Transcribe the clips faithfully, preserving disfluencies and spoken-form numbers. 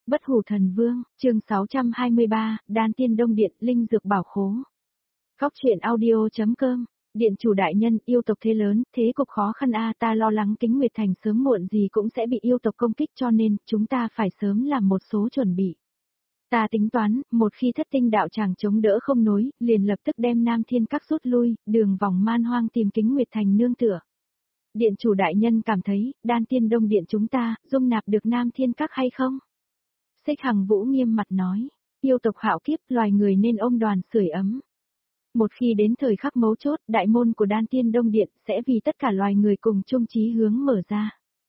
Bất Hủ Thần Vương, chương sáu trăm hai mươi ba, Đan Tiên Đông Điện, Linh Dược Bảo Khố. Góc truyện audio.com, Điện chủ đại nhân, yêu tộc thế lớn, thế cục khó khăn a, ta lo lắng Kính Nguyệt Thành sớm muộn gì cũng sẽ bị yêu tộc công kích, cho nên chúng ta phải sớm làm một số chuẩn bị. Ta tính toán, một khi Thất Tinh đạo tràng chống đỡ không nối, liền lập tức đem Nam Thiên Các rút lui, đường vòng man hoang tìm Kính Nguyệt Thành nương tựa. Điện chủ đại nhân cảm thấy, Đan Tiên Đông Điện chúng ta, dung nạp được Nam Thiên Các hay không? Xích Hằng Vũ nghiêm mặt nói, yêu tộc hạo kiếp, loài người nên ôm đoàn sưởi ấm. Một khi đến thời khắc mấu chốt, đại môn của Đan Tiên Đông Điện sẽ vì tất cả loài người cùng chung chí hướng mở ra.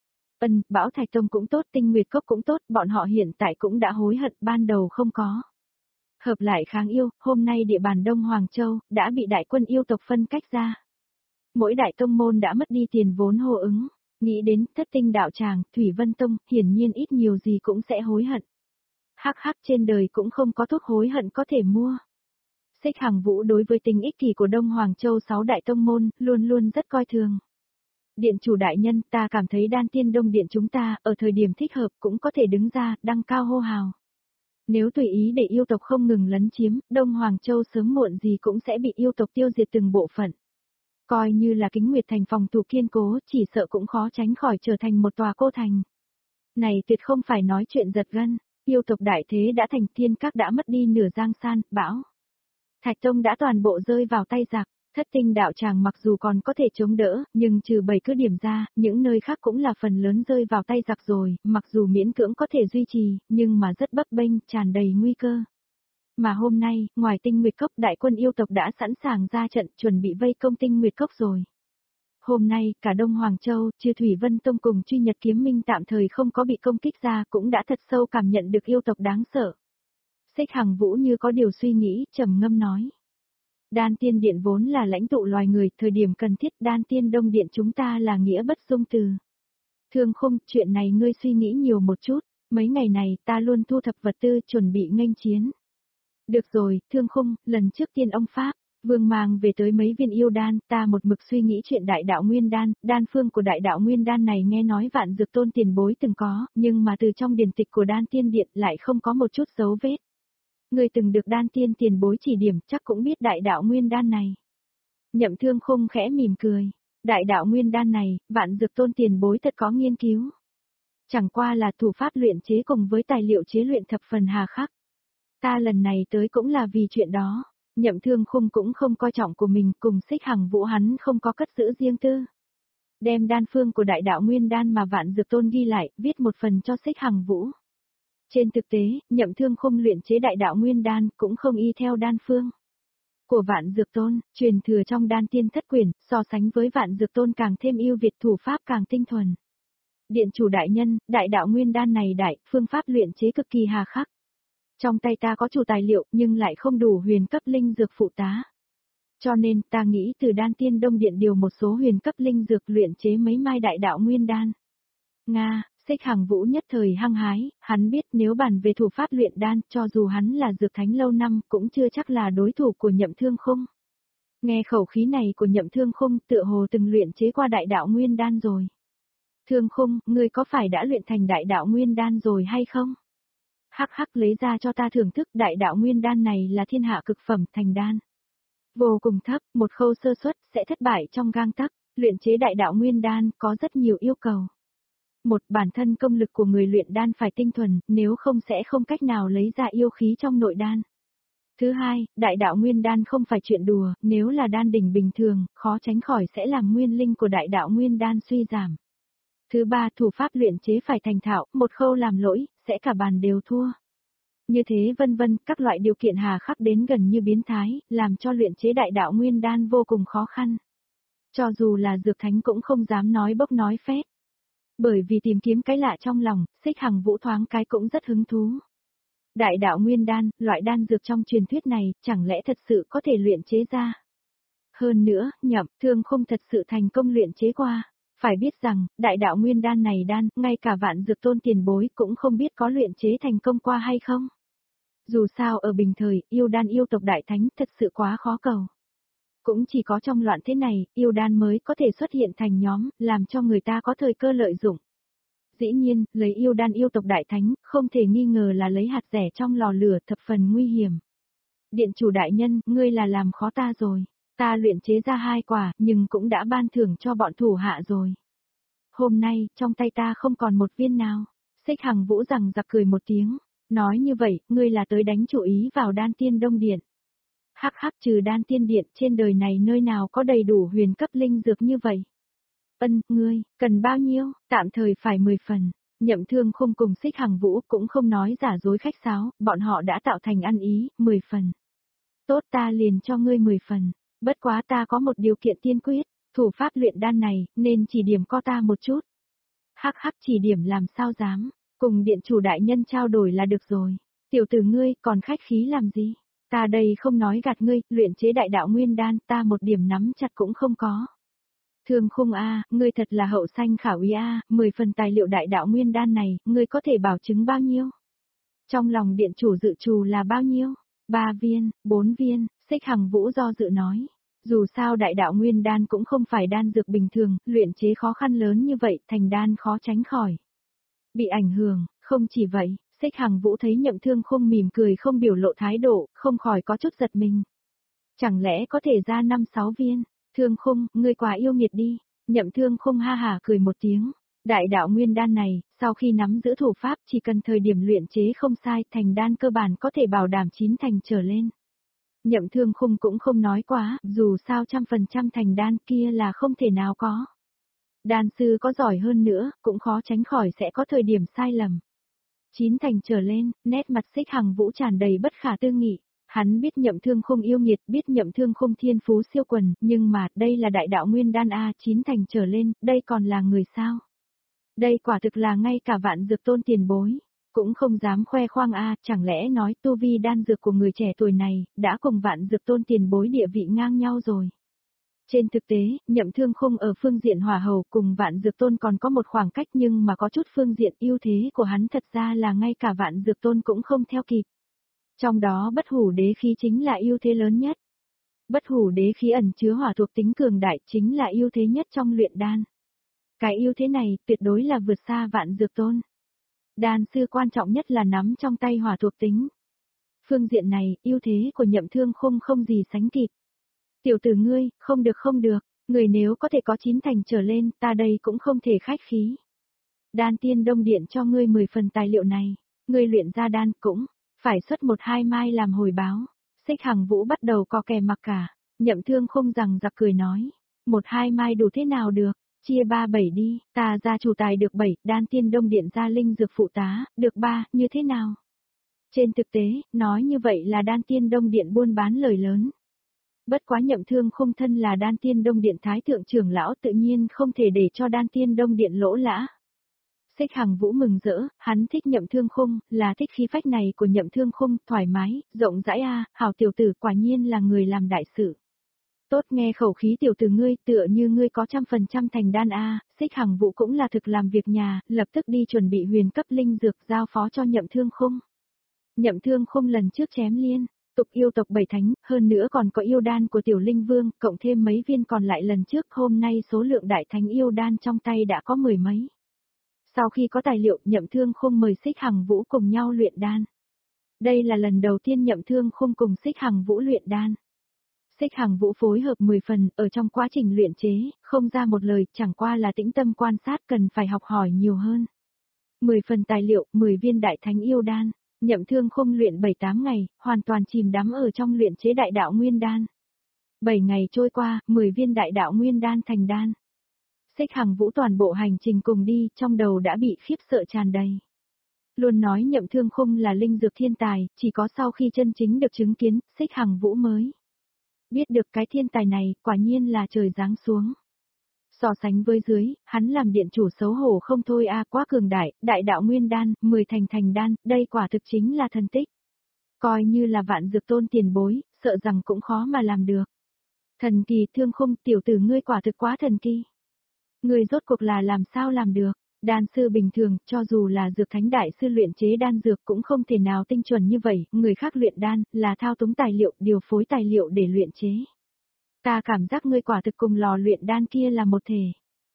Ân, Bão Thạch Tông cũng tốt, Tinh Nguyệt Cốc cũng tốt, bọn họ hiện tại cũng đã hối hận ban đầu không có. Hợp lại kháng yêu, hôm nay địa bàn Đông Hoàng Châu đã bị đại quân yêu tộc phân cách ra. Mỗi đại tông môn đã mất đi tiền vốn hô ứng, nghĩ đến Thất Tinh đạo tràng, Thủy Vân Tông, hiển nhiên ít nhiều gì cũng sẽ hối hận. Hắc hắc, trên đời cũng không có thuốc hối hận có thể mua. Xích Hằng Vũ đối với tình ích kỷ của Đông Hoàng Châu sáu đại tông môn, luôn luôn rất coi thường. Điện chủ đại nhân, ta cảm thấy Đan Tiên Đông Điện chúng ta, ở thời điểm thích hợp cũng có thể đứng ra, đăng cao hô hào. Nếu tùy ý để yêu tộc không ngừng lấn chiếm, Đông Hoàng Châu sớm muộn gì cũng sẽ bị yêu tộc tiêu diệt từng bộ phận. Coi như là Kính Nguyệt Thành phòng thủ kiên cố, chỉ sợ cũng khó tránh khỏi trở thành một tòa cô thành. Này tuyệt không phải nói chuyện giật gân, yêu tộc đại thế đã thành, Thiên Các đã mất đi nửa giang san, Bão Thạch Tông đã toàn bộ rơi vào tay giặc. Thất Tinh đạo tràng mặc dù còn có thể chống đỡ, nhưng trừ bảy cứ điểm ra, những nơi khác cũng là phần lớn rơi vào tay giặc rồi, mặc dù miễn cưỡng có thể duy trì, nhưng mà rất bấp bênh, tràn đầy nguy cơ. Mà hôm nay, ngoài Tinh Nguyệt Cốc, đại quân yêu tộc đã sẵn sàng ra trận, chuẩn bị vây công Tinh Nguyệt Cốc rồi. Hôm nay, cả Đông Hoàng Châu, trừ Thủy Vân Tông cùng Truy Nhật Kiếm Minh tạm thời không có bị công kích ra, cũng đã thật sâu cảm nhận được yêu tộc đáng sợ. Xích Hằng Vũ như có điều suy nghĩ, trầm ngâm nói. Đan Tiên Điện vốn là lãnh tụ loài người, thời điểm cần thiết Đan Tiên Đông Điện chúng ta là nghĩa bất dung từ. Thương Khung, chuyện này ngươi suy nghĩ nhiều một chút, mấy ngày này ta luôn thu thập vật tư chuẩn bị nghênh chiến. Được rồi, Thương Khung, lần trước tiên ông Pháp, Vương mang về tới mấy viên yêu đan, ta một mực suy nghĩ chuyện đại đạo nguyên đan, đan phương của đại đạo nguyên đan này nghe nói Vạn Dược Tôn tiền bối từng có, nhưng mà từ trong điển tịch của Đan Tiên Điện lại không có một chút dấu vết. Người từng được Đan Tiên tiền bối chỉ điểm, chắc cũng biết đại đạo nguyên đan này. Nhậm Thương Khung khẽ mỉm cười, đại đạo nguyên đan này, Vạn Dược Tôn tiền bối thật có nghiên cứu. Chẳng qua là thủ pháp luyện chế cùng với tài liệu chế luyện thập phần hà khắc. Ta lần này tới cũng là vì chuyện đó. Nhậm Thương Khung cũng không coi trọng của mình, cùng Xích Hằng Vũ hắn không có cất giữ riêng tư. Đem đan phương của đại đạo nguyên đan mà Vạn Dược Tôn ghi lại, viết một phần cho Xích Hằng Vũ. Trên thực tế, Nhậm Thương Khung luyện chế đại đạo nguyên đan cũng không y theo đan phương của Vạn Dược Tôn, truyền thừa trong Đan Tiên Thất Quyển, so sánh với Vạn Dược Tôn càng thêm ưu việt, thủ pháp càng tinh thuần. Điện chủ đại nhân, đại đạo nguyên đan này đại, phương pháp luyện chế cực kỳ hà khắc. Trong tay ta có chủ tài liệu nhưng lại không đủ huyền cấp linh dược phụ tá. Cho nên ta nghĩ từ Đan Tiên Đông Điện điều một số huyền cấp linh dược luyện chế mấy mai đại đạo nguyên đan. Nga, Xích Hằng Vũ nhất thời hăng hái, hắn biết nếu bàn về thủ pháp luyện đan, cho dù hắn là dược thánh lâu năm cũng chưa chắc là đối thủ của Nhậm Thương Khung. Nghe khẩu khí này của Nhậm Thương Khung tựa hồ từng luyện chế qua đại đạo nguyên đan rồi. Thương Khung, ngươi có phải đã luyện thành đại đạo nguyên đan rồi hay không? Hắc hắc, lấy ra cho ta thưởng thức, đại đạo nguyên đan này là thiên hạ cực phẩm thành đan. Vô cùng thấp, một khâu sơ suất sẽ thất bại trong gang tấc, luyện chế đại đạo nguyên đan có rất nhiều yêu cầu. Một, bản thân công lực của người luyện đan phải tinh thuần, nếu không sẽ không cách nào lấy ra yêu khí trong nội đan. Thứ hai, đại đạo nguyên đan không phải chuyện đùa, nếu là đan đỉnh bình thường, khó tránh khỏi sẽ làm nguyên linh của đại đạo nguyên đan suy giảm. Thứ ba, thủ pháp luyện chế phải thành thạo, một khâu làm lỗi, sẽ cả bàn đều thua. Như thế vân vân, các loại điều kiện hà khắc đến gần như biến thái, làm cho luyện chế đại đạo nguyên đan vô cùng khó khăn. Cho dù là dược thánh cũng không dám nói bốc nói phét. Bởi vì tìm kiếm cái lạ trong lòng, Xích Hằng Vũ thoáng cái cũng rất hứng thú. Đại đạo nguyên đan, loại đan dược trong truyền thuyết này, chẳng lẽ thật sự có thể luyện chế ra? Hơn nữa, Nhậm Thương Khung thật sự thành công luyện chế qua. Phải biết rằng, đại đạo nguyên đan này đan, ngay cả Vạn Dược Tôn tiền bối cũng không biết có luyện chế thành công qua hay không. Dù sao ở bình thời, yêu đan yêu tộc đại thánh thật sự quá khó cầu. Cũng chỉ có trong loạn thế này, yêu đan mới có thể xuất hiện thành nhóm, làm cho người ta có thời cơ lợi dụng. Dĩ nhiên, lấy yêu đan yêu tộc đại thánh, không thể nghi ngờ là lấy hạt rẻ trong lò lửa thập phần nguy hiểm. Điện chủ đại nhân, ngươi là làm khó ta rồi. Ta luyện chế ra hai quả, nhưng cũng đã ban thưởng cho bọn thủ hạ rồi. Hôm nay, trong tay ta không còn một viên nào. Xích Hằng Vũ rằng giặc cười một tiếng. Nói như vậy, ngươi là tới đánh chủ ý vào đan tiên đông điện. Hắc hắc, trừ đan tiên điện, trên đời này nơi nào có đầy đủ huyền cấp linh dược như vậy. Ân, ngươi, cần bao nhiêu, tạm thời phải mười phần. Nhậm Thương Khung cùng Xích Hằng Vũ cũng không nói giả dối khách sáo, bọn họ đã tạo thành ăn ý, mười phần. Tốt, ta liền cho ngươi mười phần, bất quá ta có một điều kiện tiên quyết, thủ pháp luyện đan này, nên chỉ điểm co ta một chút. Hắc hắc, chỉ điểm làm sao dám, cùng điện chủ đại nhân trao đổi là được rồi. Tiểu tử ngươi, còn khách khí làm gì? Ta đây không nói gạt ngươi, luyện chế đại đạo nguyên đan, ta một điểm nắm chặt cũng không có. Thương Khung a, ngươi thật là hậu sanh khảo ý a, mười phần tài liệu đại đạo nguyên đan này, ngươi có thể bảo chứng bao nhiêu? Trong lòng điện chủ dự trù là bao nhiêu? Ba viên, bốn viên, Xích Hằng Vũ do dự nói. Dù sao đại đạo nguyên đan cũng không phải đan dược bình thường, luyện chế khó khăn lớn như vậy, thành đan khó tránh khỏi. Bị ảnh hưởng, không chỉ vậy, Xích Hằng Vũ thấy Nhậm Thương Khung mỉm cười không biểu lộ thái độ, không khỏi có chút giật mình. Chẳng lẽ có thể ra năm sáu viên? Thương Khung, ngươi quá yêu nghiệt đi. Nhậm Thương Khung ha hả cười một tiếng. Đại đạo nguyên đan này, sau khi nắm giữ thủ pháp chỉ cần thời điểm luyện chế không sai, thành đan cơ bản có thể bảo đảm chín thành trở lên. Nhậm Thương Khung cũng không nói quá, dù sao trăm phần trăm thành đan kia là không thể nào có. Đan sư có giỏi hơn nữa, cũng khó tránh khỏi sẽ có thời điểm sai lầm. Chín thành trở lên, nét mặt Xích Hằng Vũ tràn đầy bất khả tư nghị. Hắn biết Nhậm Thương Khung yêu nghiệt, biết Nhậm Thương Khung thiên phú siêu quần, nhưng mà, đây là đại đạo nguyên đan A, chín thành trở lên, đây còn là người sao? Đây quả thực là ngay cả Vạn Dược Tôn tiền bối, cũng không dám khoe khoang A, chẳng lẽ nói tu vi đan dược của người trẻ tuổi này, đã cùng Vạn Dược Tôn tiền bối địa vị ngang nhau rồi. Trên thực tế, Nhậm Thương Khung ở phương diện hỏa hầu cùng Vạn Dược Tôn còn có một khoảng cách, nhưng mà có chút phương diện ưu thế của hắn thật ra là ngay cả Vạn Dược Tôn cũng không theo kịp. Trong đó bất hủ đế khí chính là ưu thế lớn nhất. Bất hủ đế khí ẩn chứa hỏa thuộc tính cường đại chính là ưu thế nhất trong luyện đan. Cái ưu thế này tuyệt đối là vượt xa Vạn Dược Tôn. Đan sư quan trọng nhất là nắm trong tay hỏa thuộc tính. Phương diện này, ưu thế của Nhậm Thương Khung không gì sánh kịp. Tiểu tử ngươi, không được không được, người nếu có thể có chín thành trở lên, ta đây cũng không thể khách khí. Đan tiên đông điện cho ngươi mười phần tài liệu này, ngươi luyện ra đan cũng phải xuất một hai mai làm hồi báo. Xích Hằng Vũ bắt đầu co kè mặc cả, Nhậm Thương Khung rằng giặc cười nói, một hai mai đủ thế nào được, chia ba bảy đi, ta ra chủ tài được bảy, đan tiên đông điện ra linh dược phụ tá, được ba, như thế nào? Trên thực tế, nói như vậy là đan tiên đông điện buôn bán lời lớn. Bất quá Nhậm Thương Khung thân là đan tiên đông điện thái thượng trưởng lão tự nhiên không thể để cho đan tiên đông điện lỗ lã. Xích Hằng Vũ mừng rỡ, hắn thích Nhậm Thương Khung, là thích khí phách này của Nhậm Thương Khung, thoải mái, rộng rãi a, hảo tiểu tử quả nhiên là người làm đại sự. Tốt, nghe khẩu khí tiểu tử ngươi, tựa như ngươi có trăm phần trăm thành đan a, Xích Hằng Vũ cũng là thực làm việc nhà, lập tức đi chuẩn bị huyền cấp linh dược giao phó cho Nhậm Thương Khung. Nhậm Thương Khung lần trước chém liên tục yêu tộc bảy thánh, hơn nữa còn có yêu đan của tiểu linh vương, cộng thêm mấy viên còn lại lần trước, hôm nay số lượng đại thánh yêu đan trong tay đã có mười mấy. Sau khi có tài liệu, Nhậm Thương Khung mời Xích Hằng Vũ cùng nhau luyện đan. Đây là lần đầu tiên Nhậm Thương Khung cùng Xích Hằng Vũ luyện đan. Xích Hằng Vũ phối hợp mười phần, ở trong quá trình luyện chế, không ra một lời, chẳng qua là tĩnh tâm quan sát, cần phải học hỏi nhiều hơn. mười phần tài liệu, mười viên đại thánh yêu đan. Nhậm Thương Khung luyện bảy tám ngày, hoàn toàn chìm đắm ở trong luyện chế đại đạo nguyên đan. bảy ngày trôi qua, mười viên đại đạo nguyên đan thành đan. Xích Hằng Vũ toàn bộ hành trình cùng đi, trong đầu đã bị khiếp sợ tràn đầy. Luôn nói Nhậm Thương Khung là linh dược thiên tài, chỉ có sau khi chân chính được chứng kiến, Xích Hằng Vũ mới biết được cái thiên tài này, quả nhiên là trời giáng xuống. So sánh với dưới, hắn làm điện chủ xấu hổ không thôi a, quá cường đại, đại đạo nguyên đan, mười thành thành đan, đây quả thực chính là thần tích. Coi như là Vạn Dược Tôn tiền bối, sợ rằng cũng khó mà làm được. Thần kỳ, Thương Khung, tiểu tử ngươi quả thực quá thần kỳ. Ngươi rốt cuộc là làm sao làm được? Đan sư bình thường, cho dù là dược thánh đại sư luyện chế đan dược cũng không thể nào tinh chuẩn như vậy, người khác luyện đan, là thao túng tài liệu, điều phối tài liệu để luyện chế. Ta cảm giác ngươi quả thực cùng lò luyện đan kia là một thể.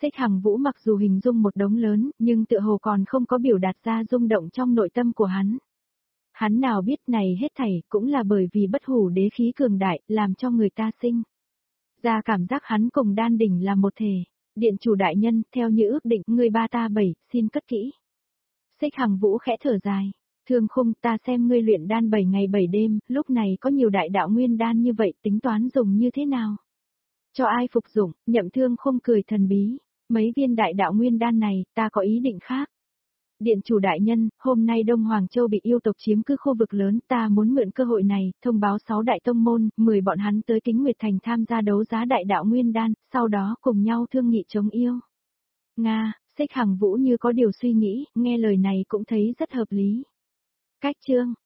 Xích Hằng Vũ mặc dù hình dung một đống lớn, nhưng tựa hồ còn không có biểu đạt ra rung động trong nội tâm của hắn. Hắn nào biết này hết thảy cũng là bởi vì bất hủ đế khí cường đại, làm cho người ta sinh ra cảm giác hắn cùng đan đỉnh là một thể. Điện chủ đại nhân, theo như ước định, người ba ta bảy, xin cất kỹ. Xích Hằng Vũ khẽ thở dài. Thương Khung, ta xem ngươi luyện đan bảy ngày bảy đêm, lúc này có nhiều đại đạo nguyên đan như vậy, tính toán dùng như thế nào? Cho ai phục dụng? Nhậm Thương Khung cười thần bí. Mấy viên đại đạo nguyên đan này, ta có ý định khác. Điện chủ đại nhân, hôm nay Đông Hoàng Châu bị yêu tộc chiếm cứ khu vực lớn, ta muốn mượn cơ hội này, thông báo sáu đại tông môn, mười bọn hắn tới Kính Nguyệt Thành tham gia đấu giá đại đạo nguyên đan, sau đó cùng nhau thương nghị chống yêu. Nga, Xích Hằng Vũ như có điều suy nghĩ, nghe lời này cũng thấy rất hợp lý. Cách chương